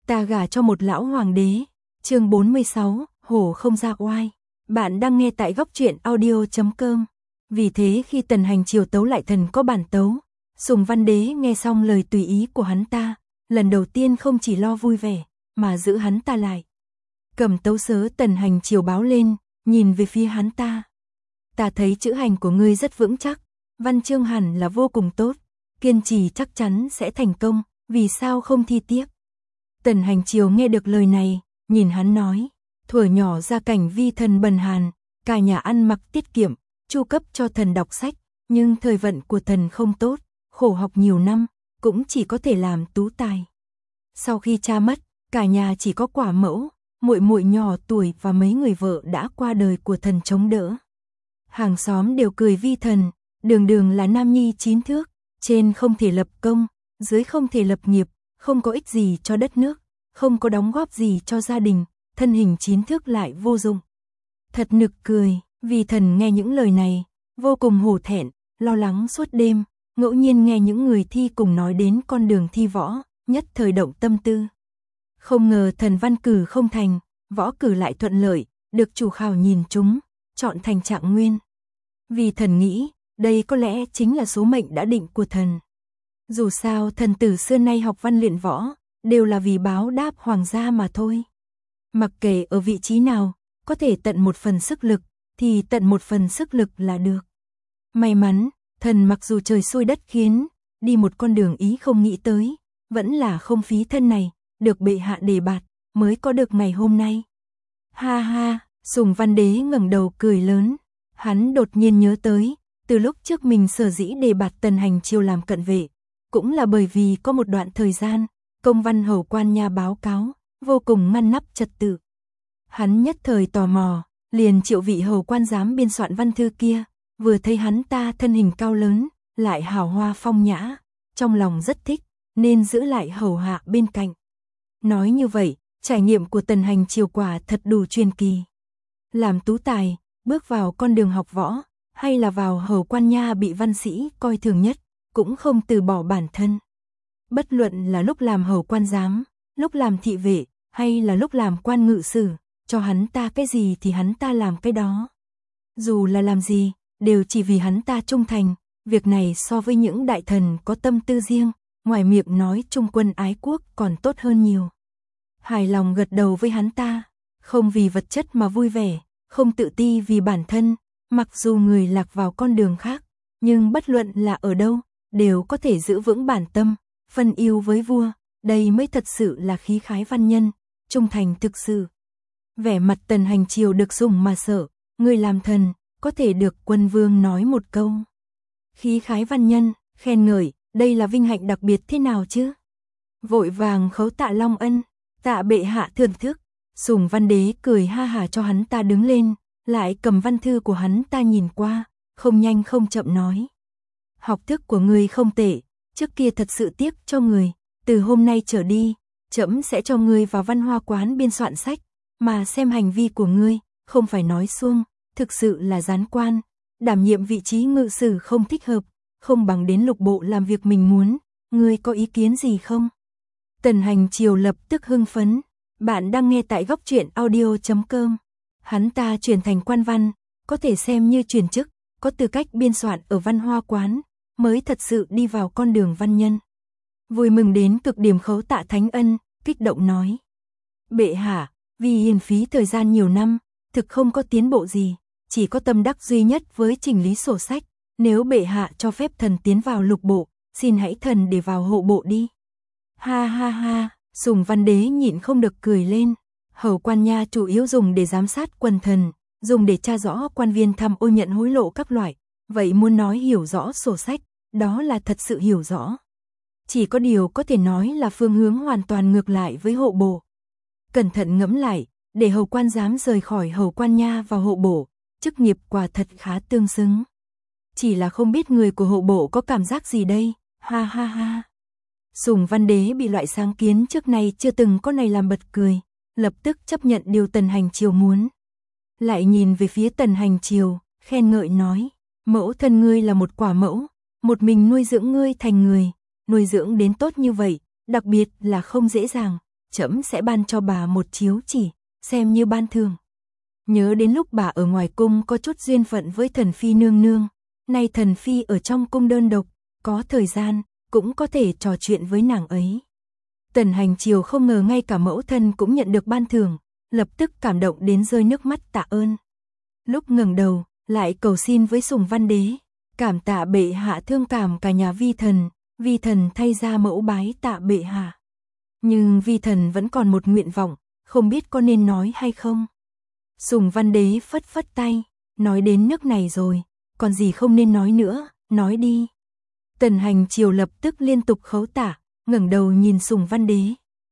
Ta gả cho một lão hoàng đế. Chương 46, hổ không ra oai. Bạn đang nghe tại góc truyện audio.com. Vì thế khi Tần Hành Triều tấu lại thần có bản tấu, Sùng Văn Đế nghe xong lời tùy ý của hắn ta, lần đầu tiên không chỉ lo vui vẻ, mà giữ hắn ta lại. Cầm tấu sớ Tần Hành Triều báo lên, nhìn về phía hắn ta. Ta thấy chữ hành của ngươi rất vững chắc, văn chương hẳn là vô cùng tốt, kiên trì chắc chắn sẽ thành công, vì sao không thi tiếp? Tần Hành Triều nghe được lời này, nhìn hắn nói, thuở nhỏ gia cảnh vi thần bần hàn, cả nhà ăn mặc tiết kiệm, chu cấp cho thần đọc sách, nhưng thời vận của thần không tốt, khổ học nhiều năm, cũng chỉ có thể làm tú tài. Sau khi cha mất, cả nhà chỉ có quả mẫu, muội muội nhỏ tuổi và mấy người vợ đã qua đời của thần chống đỡ. Hàng xóm đều cười vi thần, đường đường là nam nhi 9 thước, trên không thể lập công, dưới không thể lập nghiệp, không có ích gì cho đất nước, không có đóng góp gì cho gia đình, thân hình 9 thước lại vô dụng. Thật nực cười, vi thần nghe những lời này, vô cùng hổ thẹn, lo lắng suốt đêm, ngẫu nhiên nghe những người thi cùng nói đến con đường thi võ, nhất thời động tâm tư. Không ngờ thần văn cử không thành, võ cử lại thuận lợi, được chủ khảo nhìn trúng, chọn thành trạng nguyên. Vì thần nghĩ, đây có lẽ chính là số mệnh đã định của thần. Dù sao thần tử xưa nay học văn luyện võ, đều là vì báo đáp hoàng gia mà thôi. Mặc kệ ở vị trí nào, có thể tận một phần sức lực, thì tận một phần sức lực là được. May mắn, thần mặc dù trời xui đất khiến, đi một con đường ý không nghĩ tới, vẫn là không phí thân này, được bệ hạ đề bạt, mới có được ngày hôm nay. Ha ha, Sùng Văn Đế ngẩng đầu cười lớn, hắn đột nhiên nhớ tới, từ lúc trước mình sở dĩ đề bạt Tần Hành Triều làm cận vệ, cũng là bởi vì có một đoạn thời gian, công văn hầu quan nha báo cáo, vô cùng ngăn nắp trật tự. Hắn nhất thời tò mò, liền triệu vị hầu quan giám biên soạn văn thư kia, vừa thấy hắn ta thân hình cao lớn, lại hào hoa phong nhã, trong lòng rất thích, nên giữ lại hầu hạ bên cạnh. Nói như vậy, trải nghiệm của Tần Hành Triều quả thật đủ truyền kỳ. Làm tú tài, bước vào con đường học võ, hay là vào hầu quan nha bị văn sĩ coi thường nhất, cũng không từ bỏ bản thân. Bất luận là lúc làm hầu quan giám, lúc làm thị vệ, hay là lúc làm quan ngự sử, cho hắn ta cái gì thì hắn ta làm cái đó. Dù là làm gì, đều chỉ vì hắn ta trung thành, việc này so với những đại thần có tâm tư riêng, ngoài miệng nói trung quân ái quốc còn tốt hơn nhiều. Hài lòng gật đầu với hắn ta, không vì vật chất mà vui vẻ, không tự ti vì bản thân, mặc dù người lạc vào con đường khác, nhưng bất luận là ở đâu, đều có thể giữ vững bản tâm, phân yêu với vua, đây mới thật sự là khí khái văn nhân, trung thành thực sự. Vẻ mặt Tần Hành Triều được sủng mà sợ, người làm thần, có thể được quân vương nói một câu. Khí khái văn nhân, khen ngợi, đây là vinh hạnh đặc biệt thế nào chứ? Vội vàng khấu tạ long ân, tạ bệ hạ thưởng thức. Sùng Văn Đế cười ha hả cho hắn ta đứng lên, lại cầm văn thư của hắn ta nhìn qua, không nhanh không chậm nói. Học thức của ngươi không tệ, trước kia thật sự tiếc cho người, từ hôm nay trở đi, trẫm sẽ cho ngươi vào văn hoa quán biên soạn sách, mà xem hành vi của ngươi, không phải nói suông, thực sự là gián quan, đảm nhiệm vị trí ngự sử không thích hợp, không bằng đến lục bộ làm việc mình muốn, ngươi có ý kiến gì không? Tần Hành Triều lập tức hưng phấn. Bạn đang nghe tại góc truyện audio.com. Hắn ta chuyển thành quan văn, có thể xem như chuyển chức, có tư cách biên soạn ở văn hoa quán, mới thật sự đi vào con đường văn nhân. Vui mừng đến cực điểm khấu tạ thánh ân, kích động nói. Bệ hạ, vì hiền phí thời gian nhiều năm, thực không có tiến bộ gì, chỉ có tâm đắc duy nhất với chỉnh lý sổ sách. Nếu bệ hạ cho phép thần tiến vào lục bộ, xin hãy thần để vào hộ bộ đi. Ha ha ha. Sùng Văn Đế nhịn không được cười lên, hầu quan nha chủ yếu dùng để giám sát quần thần, dùng để tra rõ quan viên tham ô nhận hối lộ các loại, vậy muốn nói hiểu rõ sổ sách, đó là thật sự hiểu rõ. Chỉ có điều có thể nói là phương hướng hoàn toàn ngược lại với hộ bộ. Cẩn thận ngẫm lại, để hầu quan giám rời khỏi hầu quan nha vào hộ bộ, chức nghiệp quả thật khá tương xứng. Chỉ là không biết người của hộ bộ có cảm giác gì đây, ha ha ha. Sùng Văn Đế bị loại sáng kiến trước nay chưa từng có này làm bật cười, lập tức chấp nhận điều Tần Hành Triều muốn. Lại nhìn về phía Tần Hành Triều, khen ngợi nói, mẫu thân ngươi là một quả mẫu, một mình nuôi dưỡng ngươi thành người, nuôi dưỡng đến tốt như vậy, đặc biệt là không dễ dàng, trẫm sẽ ban cho bà một chiếu chỉ, xem như ban thưởng. Nhớ đến lúc bà ở ngoài cung có chút duyên phận với thần phi nương nương, nay thần phi ở trong cung đơn độc, có thời gian, cũng có thể trò chuyện với nàng ấy. Tần Hành Triều không ngờ ngay cả mẫu thân cũng nhận được ban thưởng, lập tức cảm động đến rơi nước mắt tạ ơn. Lúc ngẩng đầu, lại cầu xin với Sùng Văn Đế, cảm tạ bệ hạ thương cảm cả nhà vi thần thay ra mẫu bái tạ bệ hạ. Nhưng vi thần vẫn còn một nguyện vọng, không biết có nên nói hay không. Sùng Văn Đế phất phất tay, nói đến nước này rồi, còn gì không nên nói nữa, nói đi. Tần Hành Triều lập tức liên tục khấu tạ, ngẩng đầu nhìn Sùng Văn Đế.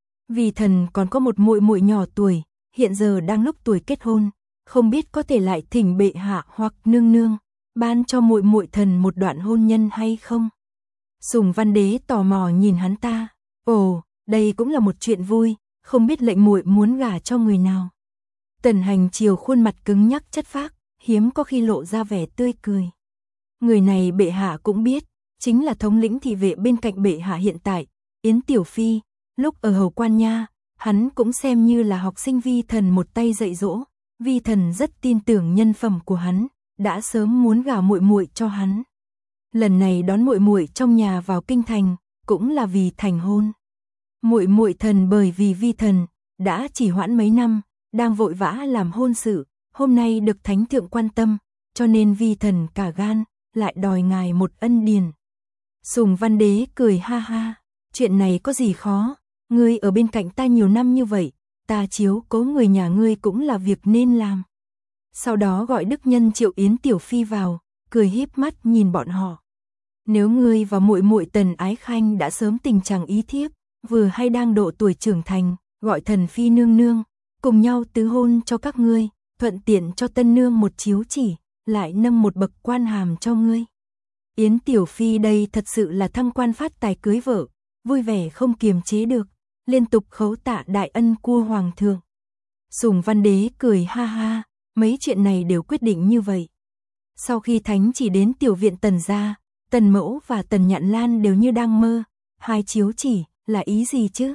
Vi thần còn có một muội muội nhỏ tuổi, hiện giờ đang lúc tuổi kết hôn, không biết có thể lại thỉnh bệ hạ hoặc nương nương ban cho muội muội thần một đoạn hôn nhân hay không. Sùng Văn Đế tò mò nhìn hắn ta. Ồ, đây cũng là một chuyện vui, không biết lệnh muội muốn gả cho người nào. Tần Hành Triều khuôn mặt cứng nhắc chất phác, hiếm có khi lộ ra vẻ tươi cười. Người này bệ hạ cũng biết, chính là thống lĩnh thị vệ bên cạnh bệ hạ hiện tại, Yến Tiểu Phi. Lúc ở Hầu Quan Nha, hắn cũng xem như là học sinh vi thần một tay dạy dỗ. Vi thần rất tin tưởng nhân phẩm của hắn, đã sớm muốn gả muội muội cho hắn. Lần này đón muội muội trong nhà vào kinh thành, cũng là vì thành hôn. Muội muội thần bởi vì vi thần đã chỉ hoãn mấy năm, đang vội vã làm hôn sự, hôm nay được thánh thượng quan tâm, cho nên vi thần cả gan, lại đòi ngài một ân điền. Sùng Văn Đế cười ha ha, chuyện này có gì khó, ngươi ở bên cạnh ta nhiều năm như vậy, ta chiếu cố người nhà ngươi cũng là việc nên làm. Sau đó gọi đức nhân triệu Yến Tiểu Phi vào, cười híp mắt nhìn bọn họ. Nếu ngươi và muội muội Tần Ái Khanh đã sớm tình trạng ý thiếp, vừa hay đang độ tuổi trưởng thành, gọi thần phi nương nương, cùng nhau tứ hôn cho các ngươi, thuận tiện cho tân nương một chiếu chỉ, lại nâng một bậc quan hàm cho ngươi. Yến Tiểu Phi đây thật sự là thăng quan phát tài cưới vợ, vui vẻ không kiềm chế được, liên tục khấu tạ đại ân của hoàng thượng. Sùng Văn Đế cười ha ha, mấy chuyện này đều quyết định như vậy. Sau khi thánh chỉ đến tiểu viện Tần gia, Tần Mẫu và Tần Nhạn Lan đều như đang mơ, hai chiếu chỉ là ý gì chứ?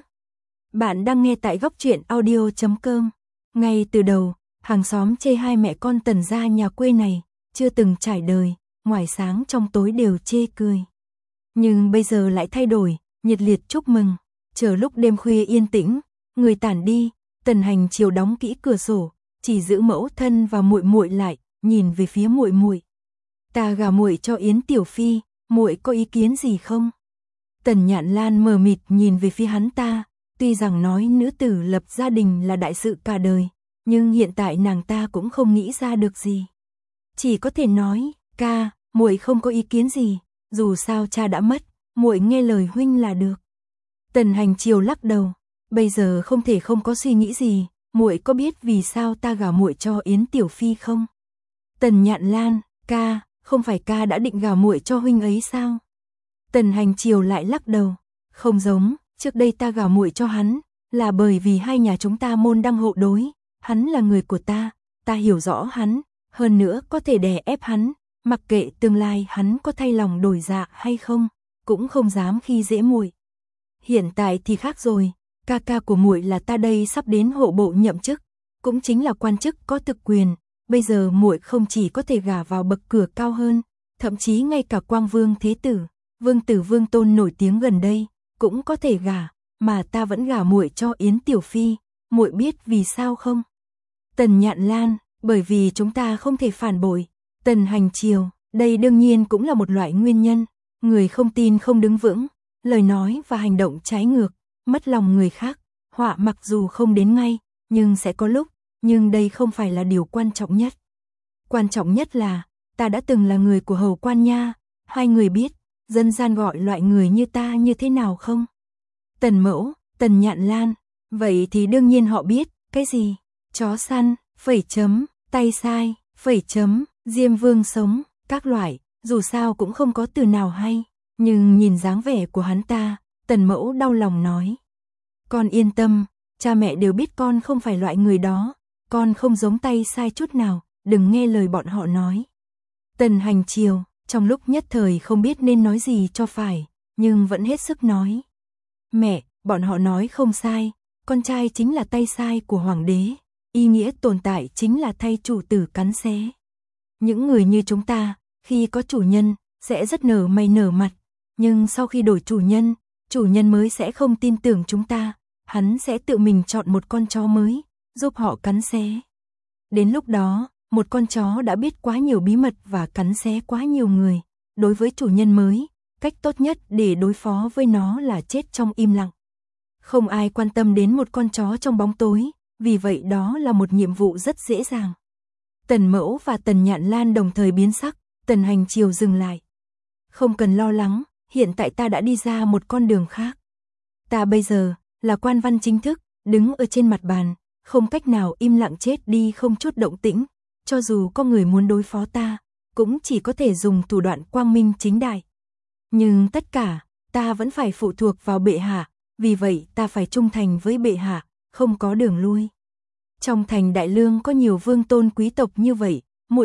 Bạn đang nghe tại goctruyện.audio.com. Ngay từ đầu, hàng xóm chê hai mẹ con Tần gia nhà quê này chưa từng trải đời, ngoài sáng trong tối đều chê cười. Nhưng bây giờ lại thay đổi, nhiệt liệt chúc mừng. Chờ lúc đêm khuya yên tĩnh, người tản đi, Tần Hành Triều đóng kỹ cửa sổ, chỉ giữ mẫu thân và muội muội lại, nhìn về phía muội muội. Ta gả muội cho Yến Tiểu Phi, muội có ý kiến gì không? Tần Nhạn Lan mờ mịt nhìn về phía hắn ta, tuy rằng nói nữ tử lập gia đình là đại sự cả đời, nhưng hiện tại nàng ta cũng không nghĩ ra được gì. Chỉ có thể nói, ca, muội không có ý kiến gì, dù sao cha đã mất, muội nghe lời huynh là được. Tần Hành Triều lắc đầu, bây giờ không thể không có suy nghĩ gì, muội có biết vì sao ta gả muội cho Yến Tiểu Phi không? Tần Nhạn Lan, ca, không phải ca đã định gả muội cho huynh ấy sao? Tần Hành Triều lại lắc đầu, không giống, trước đây ta gả muội cho hắn, là bởi vì hai nhà chúng ta môn đăng hộ đối, hắn là người của ta hiểu rõ hắn, hơn nữa có thể đè ép hắn, mặc kệ tương lai hắn có thay lòng đổi dạ hay không, cũng không dám khi dễ muội. Hiện tại thì khác rồi, ca ca của muội là ta đây sắp đến hộ bộ nhậm chức, cũng chính là quan chức có thực quyền, bây giờ muội không chỉ có thể gả vào bậc cửa cao hơn, thậm chí ngay cả Quang Vương Thế Tử, Vương Tử Vương Tôn nổi tiếng gần đây, cũng có thể gả, mà ta vẫn gả muội cho Yến Tiểu Phi, muội biết vì sao không? Tần Nhạn Lan, bởi vì chúng ta không thể phản bội. Tần Hành Triều, đây đương nhiên cũng là một loại nguyên nhân, người không tin không đứng vững, lời nói và hành động trái ngược, mất lòng người khác, họa mặc dù không đến ngay, nhưng sẽ có lúc, nhưng đây không phải là điều quan trọng nhất. Quan trọng nhất là, ta đã từng là người của Hầu Quan Nha, hai người biết, dân gian gọi loại người như ta như thế nào không? Tần Mẫu, Tần Nhạn Lan, vậy thì đương nhiên họ biết, cái gì? Chó săn, phẩy chấm, tay sai, phẩy chấm, Diêm Vương sống, các loại, dù sao cũng không có từ nào hay, nhưng nhìn dáng vẻ của hắn ta, Tần Mẫu đau lòng nói. Con yên tâm, cha mẹ đều biết con không phải loại người đó, con không giống tay sai chút nào, đừng nghe lời bọn họ nói. Tần Hành Triều, trong lúc nhất thời không biết nên nói gì cho phải, nhưng vẫn hết sức nói. Mẹ, bọn họ nói không sai, con trai chính là tay sai của hoàng đế, ý nghĩa tồn tại chính là thay chủ tử cắn xé. Những người như chúng ta, khi có chủ nhân, sẽ rất nở mày nở mặt, nhưng sau khi đổi chủ nhân mới sẽ không tin tưởng chúng ta, hắn sẽ tự mình chọn một con chó mới, giúp họ cắn xé. Đến lúc đó, một con chó đã biết quá nhiều bí mật và cắn xé quá nhiều người. Đối với chủ nhân mới, cách tốt nhất để đối phó với nó là chết trong im lặng. Không ai quan tâm đến một con chó trong bóng tối, vì vậy đó là một nhiệm vụ rất dễ dàng. Tần Mẫu và Tần Nhạn Lan đồng thời biến sắc, Tần Hành Triều dừng lại. Không cần lo lắng, hiện tại ta đã đi ra một con đường khác. Ta bây giờ là quan văn chính thức, đứng ở trên mặt bàn, không cách nào im lặng chết đi không chút động tĩnh, cho dù có người muốn đối phó ta, cũng chỉ có thể dùng thủ đoạn quang minh chính đại. Nhưng tất cả, ta vẫn phải phụ thuộc vào bệ hạ, vì vậy ta phải trung thành với bệ hạ, không có đường lui. Trong thành Đại Lương có nhiều vương tôn quý tộc như vậy,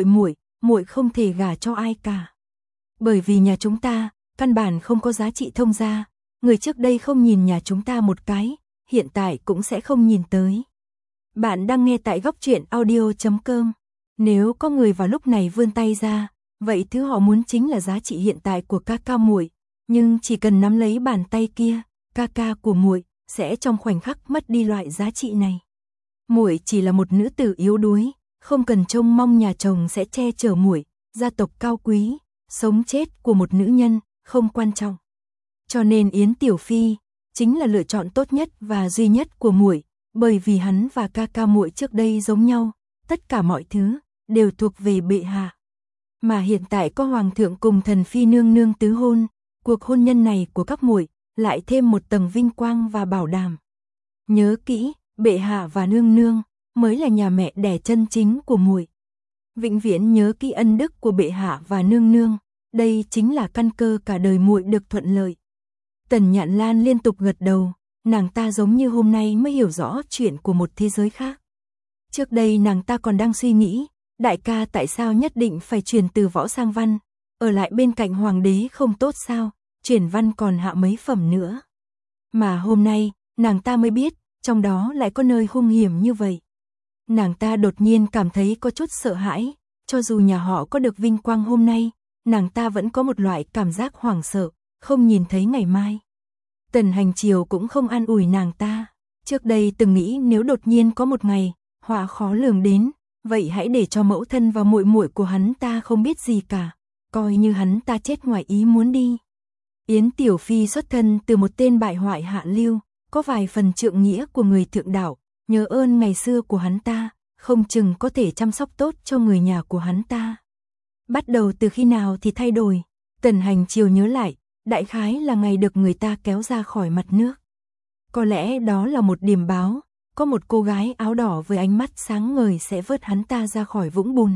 muội không thể gả cho ai cả. Bởi vì nhà chúng ta, căn bản không có giá trị thông gia, người trước đây không nhìn nhà chúng ta một cái, hiện tại cũng sẽ không nhìn tới. Bạn đang nghe tại góc truyện audio.com. Nếu có người vào lúc này vươn tay ra, vậy thứ họ muốn chính là giá trị hiện tại của ca ca muội, nhưng chỉ cần nắm lấy bàn tay kia, ca ca của muội sẽ trong khoảnh khắc mất đi loại giá trị này. Muội chỉ là một nữ tử yếu đuối, không cần trông mong nhà chồng sẽ che chở muội, gia tộc cao quý, sống chết của một nữ nhân không quan trọng. Cho nên Yến Tiểu Phi chính là lựa chọn tốt nhất và duy nhất của muội, bởi vì hắn và ca ca muội trước đây giống nhau, tất cả mọi thứ đều thuộc về bệ hạ. Mà hiện tại có hoàng thượng cùng thần phi nương nương tứ hôn, cuộc hôn nhân này của các muội lại thêm một tầng vinh quang và bảo đảm. Nhớ kỹ, bệ hạ và nương nương mới là nhà mẹ đẻ chân chính của muội. Vĩnh viễn nhớ kỹ ân đức của bệ hạ và nương nương, đây chính là căn cơ cả đời muội được thuận lợi. Tần Nhạn Lan liên tục gật đầu, nàng ta giống như hôm nay mới hiểu rõ chuyện của một thế giới khác. Trước đây nàng ta còn đang suy nghĩ, đại ca tại sao nhất định phải chuyển từ võ sang văn, ở lại bên cạnh hoàng đế không tốt sao, chuyển văn còn hạ mấy phẩm nữa. Mà hôm nay, nàng ta mới biết, trong đó lại có nơi hung hiểm như vậy. Nàng ta đột nhiên cảm thấy có chút sợ hãi, cho dù nhà họ có được vinh quang hôm nay, nàng ta vẫn có một loại cảm giác hoảng sợ, không nhìn thấy ngày mai. Tần Hành Triều cũng không an ủi nàng ta, trước đây từng nghĩ nếu đột nhiên có một ngày, họa khó lường đến, vậy hãy để cho mẫu thân và muội muội của hắn ta không biết gì cả, coi như hắn ta chết ngoài ý muốn đi. Yến Tiểu Phi xuất thân từ một tên bại hoại hạ lưu, có vài phần trượng nghĩa của người thượng đạo, nhớ ơn ngày xưa của hắn ta, không chừng có thể chăm sóc tốt cho người nhà của hắn ta. Bắt đầu từ khi nào thì thay đổi, Tần Hành Triều nhớ lại, đại khái là ngày được người ta kéo ra khỏi mặt nước. Có lẽ đó là một điểm báo, có một cô gái áo đỏ với ánh mắt sáng ngời sẽ vớt hắn ta ra khỏi vũng bùn.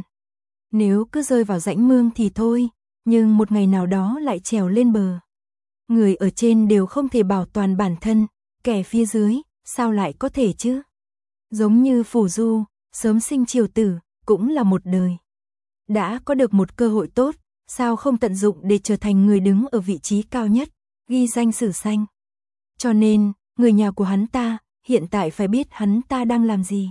Nếu cứ rơi vào rãnh mương thì thôi, nhưng một ngày nào đó lại trèo lên bờ. Người ở trên đều không thể bảo toàn bản thân, kẻ phía dưới, sao lại có thể chứ? Giống như Phù Du, sớm sinh chiều tử, cũng là một đời. Đã có được một cơ hội tốt, sao không tận dụng để trở thành người đứng ở vị trí cao nhất, ghi danh sử xanh. Cho nên, người nhà của hắn ta, hiện tại phải biết hắn ta đang làm gì.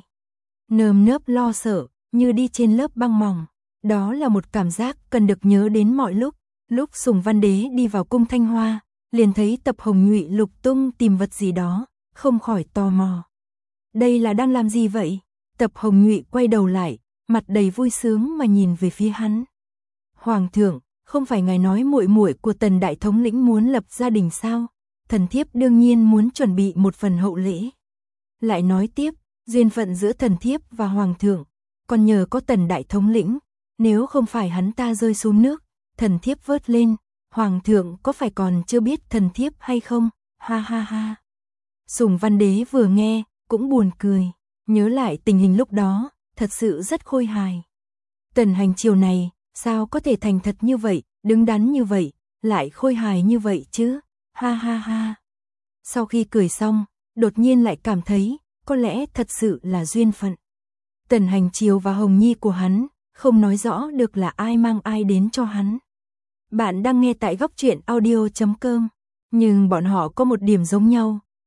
Nơm nớp lo sợ, như đi trên lớp băng mỏng. Đó là một cảm giác cần được nhớ đến mọi lúc. Lúc Sùng Văn Đế đi vào cung Thanh Hoa, liền thấy Tập Hồng Nhụy lục tung tìm vật gì đó, không khỏi tò mò. Đây là đang làm gì vậy? Tập Hồng Nhụy quay đầu lại, mặt đầy vui sướng mà nhìn về phía hắn. Hoàng thượng, không phải ngài nói muội muội của Tần đại thống lĩnh muốn lập gia đình sao? Thần thiếp đương nhiên muốn chuẩn bị một phần hậu lễ. Lại nói tiếp, duyên phận giữa thần thiếp và hoàng thượng, còn nhờ có Tần đại thống lĩnh, nếu không phải hắn ta rơi xuống nước, thần thiếp vớt lên, hoàng thượng có phải còn chưa biết thần thiếp hay không? Ha ha ha. Sùng Văn Đế vừa nghe, cũng buồn cười, nhớ lại tình hình lúc đó, thật sự rất khôi hài. Tần Hành Triều này, sao có thể thành thật như vậy, đứng đắn như vậy, lại khôi hài như vậy chứ? Ha ha ha. Sau khi cười xong, đột nhiên lại cảm thấy, có lẽ thật sự là duyên phận. Tần Hành Triều và Hồng Nhi của hắn, không nói rõ được là ai mang ai đến cho hắn. Bạn đang nghe tại góc truyện audio.com, nhưng bọn họ có một điểm giống nhau,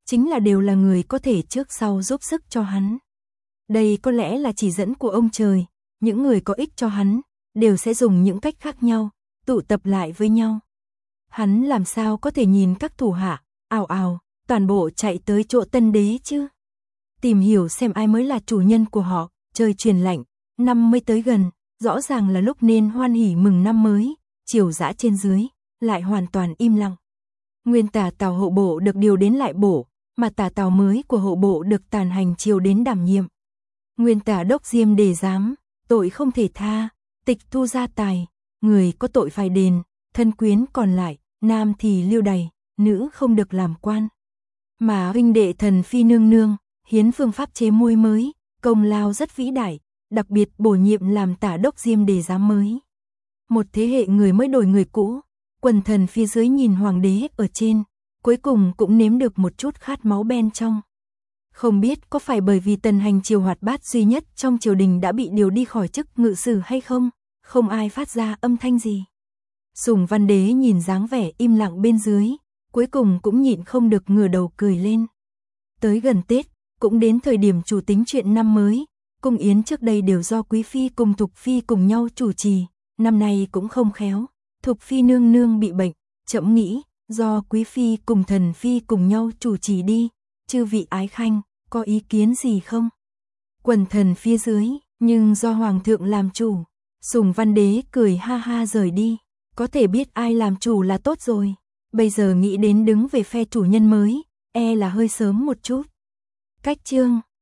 chính là đều là người có thể trước sau giúp sức cho hắn. Đây có lẽ là chỉ dẫn của ông trời, những người có ích cho hắn, đều sẽ dùng những cách khác nhau, tụ tập lại với nhau. Hắn làm sao có thể nhìn các thủ hạ, ào ào, toàn bộ chạy tới chỗ Tân Đế chứ? Tìm hiểu xem ai mới là chủ nhân của họ, trời truyền lạnh, năm mới tới gần, rõ ràng là lúc nên hoan hỉ mừng năm mới, triều dã trên dưới, lại hoàn toàn im lặng. Nguyên tả Tào hộ bộ được điều đến lại bổ, mà tả Tào mới của hộ bộ được Tàn Hành triều đến đảm nhiệm. Nguyên tả đốc Diêm đề giám, tội không thể tha, tịch thu gia tài, người có tội phải đền, thân quyến còn lại, nam thì lưu đày, nữ không được làm quan. Mà huynh đệ Thần Phi nương nương, hiến phương pháp chế muối mới, công lao rất vĩ đại, đặc biệt bổ nhiệm làm tả đốc Diêm đề giám mới. Một thế hệ người mới đổi người cũ, quần thần phía dưới nhìn hoàng đế ở trên, cuối cùng cũng nếm được một chút khát máu bên trong. Không biết có phải bởi vì Tần Hành triều hoạt bát duy nhất trong triều đình đã bị điều đi khỏi chức ngự sử hay không, không ai phát ra âm thanh gì. Sùng Văn Đế nhìn dáng vẻ im lặng bên dưới, cuối cùng cũng nhịn không được ngửa đầu cười lên. Tới gần Tết, cũng đến thời điểm chủ tính chuyện năm mới, cung yến trước đây đều do Quý Phi cùng Thục Phi cùng nhau chủ trì, năm nay cũng không khéo, Thục Phi nương nương bị bệnh, trẫm nghĩ, do Quý Phi cùng Thần Phi cùng nhau chủ trì đi, chư vị ái khanh, có ý kiến gì không? Quần thần phía dưới, nhưng do Hoàng thượng làm chủ, Sùng Văn Đế cười ha ha rời đi, có thể biết ai làm chủ là tốt rồi, bây giờ nghĩ đến đứng về phe chủ nhân mới, e là hơi sớm một chút. Cách chương